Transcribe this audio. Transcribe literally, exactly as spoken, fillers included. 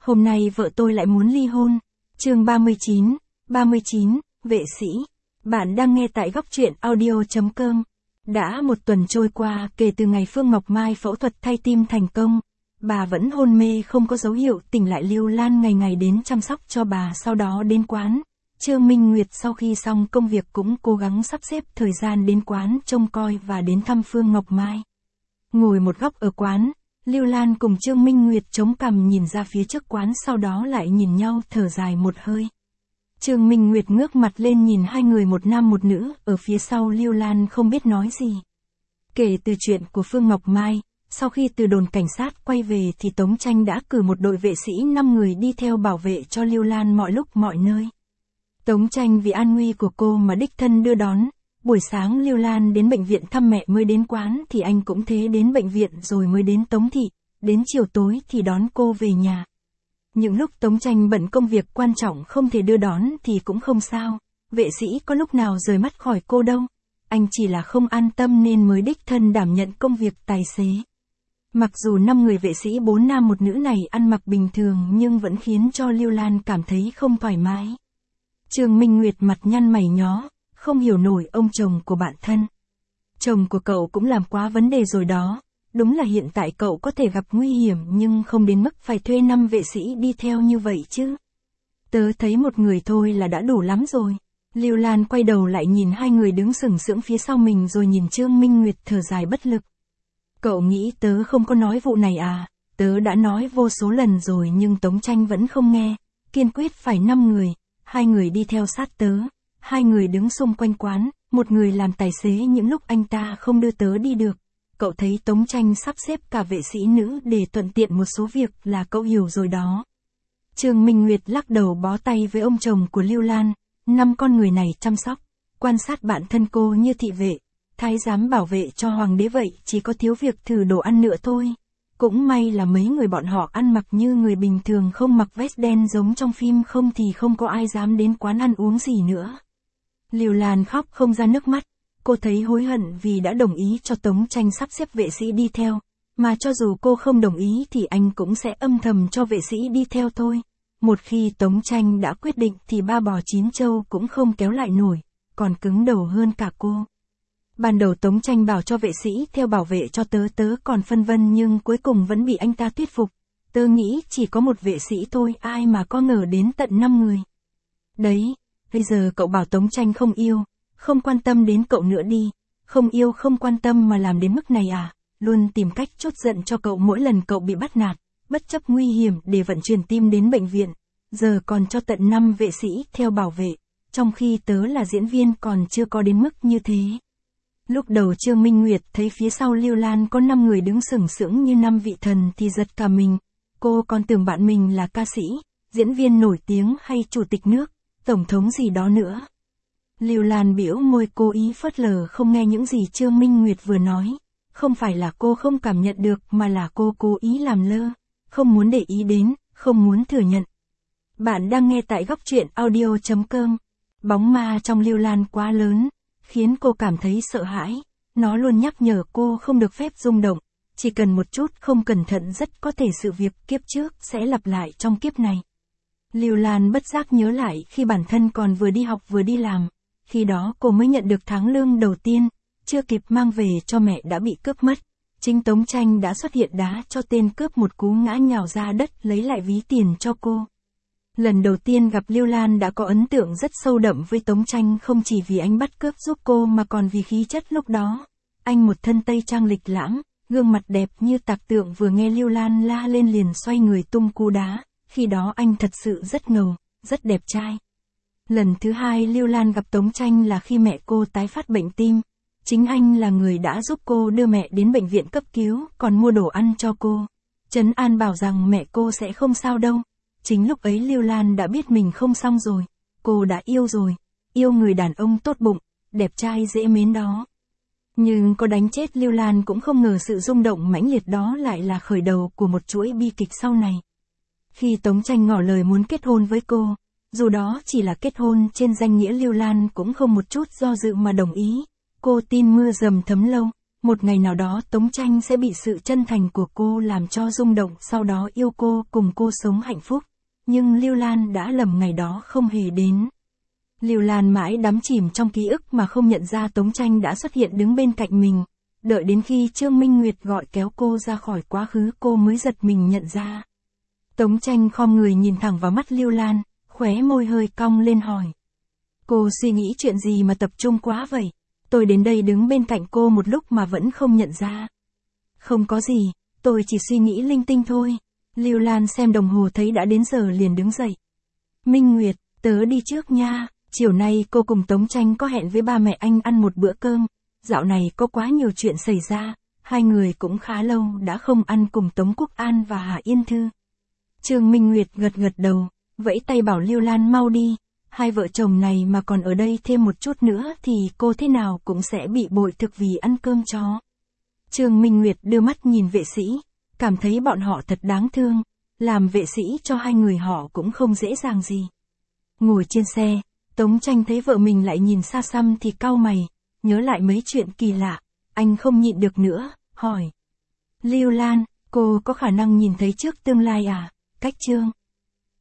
Hôm nay vợ tôi lại muốn ly hôn. Chương ba mươi chín, ba mươi chín, vệ sĩ. Bạn đang nghe tại góc truyện audio chấm com. Đã một tuần trôi qua kể từ ngày Phương Ngọc Mai phẫu thuật thay tim thành công. Bà vẫn hôn mê không có dấu hiệu tỉnh lại. Lưu Lan ngày ngày đến chăm sóc cho bà, sau đó đến quán. Trương Minh Nguyệt sau khi xong công việc cũng cố gắng sắp xếp thời gian đến quán trông coi và đến thăm Phương Ngọc Mai. Ngồi một góc ở quán, Lưu Lan cùng Trương Minh Nguyệt chống cằm nhìn ra phía trước quán, sau đó lại nhìn nhau thở dài một hơi. Trương Minh Nguyệt ngước mặt lên nhìn hai người, một nam một nữ, ở phía sau Lưu Lan không biết nói gì. Kể từ chuyện của Phương Ngọc Mai, sau khi từ đồn cảnh sát quay về thì Tống Tranh đã cử một đội vệ sĩ năm người đi theo bảo vệ cho Lưu Lan mọi lúc mọi nơi. Tống Tranh vì an nguy của cô mà đích thân đưa đón. Buổi sáng Lưu Lan đến bệnh viện thăm mẹ mới đến quán thì anh cũng thế đến bệnh viện rồi mới đến Tống thị, đến chiều tối thì đón cô về nhà. Những lúc Tống Tranh bận công việc quan trọng không thể đưa đón thì cũng không sao, vệ sĩ có lúc nào rời mắt khỏi cô đâu. Anh chỉ là không an tâm nên mới đích thân đảm nhận công việc tài xế. Mặc dù năm người vệ sĩ bốn nam một nữ này ăn mặc bình thường nhưng vẫn khiến cho Lưu Lan cảm thấy không thoải mái. Trương Minh Nguyệt mặt nhăn mày nhó, không hiểu nổi ông chồng của bạn thân. Chồng của cậu cũng làm quá vấn đề rồi đó, đúng là hiện tại cậu có thể gặp nguy hiểm nhưng không đến mức phải thuê năm vệ sĩ đi theo như vậy chứ. Tớ thấy một người thôi là đã đủ lắm rồi. Lưu Lan quay đầu lại nhìn hai người đứng sừng sững phía sau mình rồi nhìn Trương Minh Nguyệt thở dài bất lực. Cậu nghĩ tớ không có nói vụ này à? Tớ đã nói vô số lần rồi nhưng Tống Tranh vẫn không nghe, kiên quyết phải năm người, hai người đi theo sát tớ. Hai người đứng xung quanh quán, một người làm tài xế những lúc anh ta không đưa tớ đi được. Cậu thấy Tống Tranh sắp xếp cả vệ sĩ nữ để thuận tiện một số việc là cậu hiểu rồi đó. Trương Minh Nguyệt lắc đầu bó tay với ông chồng của Lưu Lan. Năm con người này chăm sóc, quan sát bản thân cô như thị vệ, thái giám bảo vệ cho hoàng đế vậy, chỉ có thiếu việc thử đồ ăn nữa thôi. Cũng may là mấy người bọn họ ăn mặc như người bình thường, không mặc vest đen giống trong phim, không thì không có ai dám đến quán ăn uống gì nữa. Lưu Lan khóc không ra nước mắt, cô thấy hối hận vì đã đồng ý cho Tống Tranh sắp xếp vệ sĩ đi theo, mà cho dù cô không đồng ý thì anh cũng sẽ âm thầm cho vệ sĩ đi theo thôi. Một khi Tống Tranh đã quyết định thì ba bò chín trâu cũng không kéo lại nổi, còn cứng đầu hơn cả cô. Ban đầu Tống Tranh bảo cho vệ sĩ theo bảo vệ cho tớ, tớ còn phân vân nhưng cuối cùng vẫn bị anh ta thuyết phục. Tớ nghĩ chỉ có một vệ sĩ thôi, ai mà có ngờ đến tận năm người. Đấy. Bây giờ cậu bảo Tống Tranh không yêu, không quan tâm đến cậu nữa đi, không yêu không quan tâm mà làm đến mức này à, luôn tìm cách trút giận cho cậu mỗi lần cậu bị bắt nạt, bất chấp nguy hiểm để vận chuyển tim đến bệnh viện, giờ còn cho tận năm vệ sĩ theo bảo vệ, trong khi tớ là diễn viên còn chưa có đến mức như thế. Lúc đầu Trương Minh Nguyệt thấy phía sau Lưu Lan có năm người đứng sừng sững như năm vị thần thì giật cả mình, cô còn tưởng bạn mình là ca sĩ, diễn viên nổi tiếng hay chủ tịch nước, tổng thống gì đó nữa. Lưu Lan bĩu môi cố ý phớt lờ không nghe những gì Trương Minh Nguyệt vừa nói. Không phải là cô không cảm nhận được mà là cô cố ý làm lơ, không muốn để ý đến, không muốn thừa nhận. Bạn đang nghe tại góc truyện audio chấm com. Bóng ma trong Lưu Lan quá lớn, khiến cô cảm thấy sợ hãi. Nó luôn nhắc nhở cô không được phép rung động. Chỉ cần một chút không cẩn thận rất có thể sự việc kiếp trước sẽ lặp lại trong kiếp này. Lưu Lan bất giác nhớ lại khi bản thân còn vừa đi học vừa đi làm. Khi đó cô mới nhận được tháng lương đầu tiên, chưa kịp mang về cho mẹ đã bị cướp mất. Chính Tống Tranh đã xuất hiện đá cho tên cướp một cú ngã nhào ra đất lấy lại ví tiền cho cô. Lần đầu tiên gặp Lưu Lan đã có ấn tượng rất sâu đậm với Tống Tranh, không chỉ vì anh bắt cướp giúp cô mà còn vì khí chất lúc đó. Anh một thân tây trang lịch lãm, gương mặt đẹp như tạc tượng, vừa nghe Lưu Lan la lên liền xoay người tung cú đá. Khi đó anh thật sự rất ngầu, rất đẹp trai. Lần thứ hai Lưu Lan gặp Tống Tranh là khi mẹ cô tái phát bệnh tim. Chính anh là người đã giúp cô đưa mẹ đến bệnh viện cấp cứu, còn mua đồ ăn cho cô. Trấn an bảo rằng mẹ cô sẽ không sao đâu. Chính lúc ấy Lưu Lan đã biết mình không xong rồi. Cô đã yêu rồi. Yêu người đàn ông tốt bụng, đẹp trai dễ mến đó. Nhưng có đánh chết Lưu Lan cũng không ngờ sự rung động mãnh liệt đó lại là khởi đầu của một chuỗi bi kịch sau này. Khi Tống Tranh ngỏ lời muốn kết hôn với cô, dù đó chỉ là kết hôn trên danh nghĩa, Lưu Lan cũng không một chút do dự mà đồng ý. Cô tin mưa dầm thấm lâu, một ngày nào đó Tống Tranh sẽ bị sự chân thành của cô làm cho rung động, sau đó yêu cô, cùng cô sống hạnh phúc. Nhưng Lưu Lan đã lầm, ngày đó không hề đến. Lưu Lan mãi đắm chìm trong ký ức mà không nhận ra Tống Tranh đã xuất hiện đứng bên cạnh mình. Đợi đến khi Trương Minh Nguyệt gọi kéo cô ra khỏi quá khứ, cô mới giật mình nhận ra. Tống Tranh khom người nhìn thẳng vào mắt Lưu Lan, khóe môi hơi cong lên hỏi. Cô suy nghĩ chuyện gì mà tập trung quá vậy? Tôi đến đây đứng bên cạnh cô một lúc mà vẫn không nhận ra. Không có gì, tôi chỉ suy nghĩ linh tinh thôi. Lưu Lan xem đồng hồ thấy đã đến giờ liền đứng dậy. Minh Nguyệt, tớ đi trước nha. Chiều nay cô cùng Tống Tranh có hẹn với ba mẹ anh ăn một bữa cơm. Dạo này có quá nhiều chuyện xảy ra, hai người cũng khá lâu đã không ăn cùng Tống Quốc An và Hà Yên Thư. Trương Minh Nguyệt gật gật đầu, vẫy tay bảo Lưu Lan mau đi. Hai vợ chồng này mà còn ở đây thêm một chút nữa thì cô thế nào cũng sẽ bị bội thực vì ăn cơm chó. Trương Minh Nguyệt đưa mắt nhìn vệ sĩ, cảm thấy bọn họ thật đáng thương, làm vệ sĩ cho hai người họ cũng không dễ dàng gì. Ngồi trên xe, Tống Tranh thấy vợ mình lại nhìn xa xăm thì cau mày, nhớ lại mấy chuyện kỳ lạ, anh không nhịn được nữa, hỏi. Lưu Lan, cô có khả năng nhìn thấy trước tương lai à? Cách Trương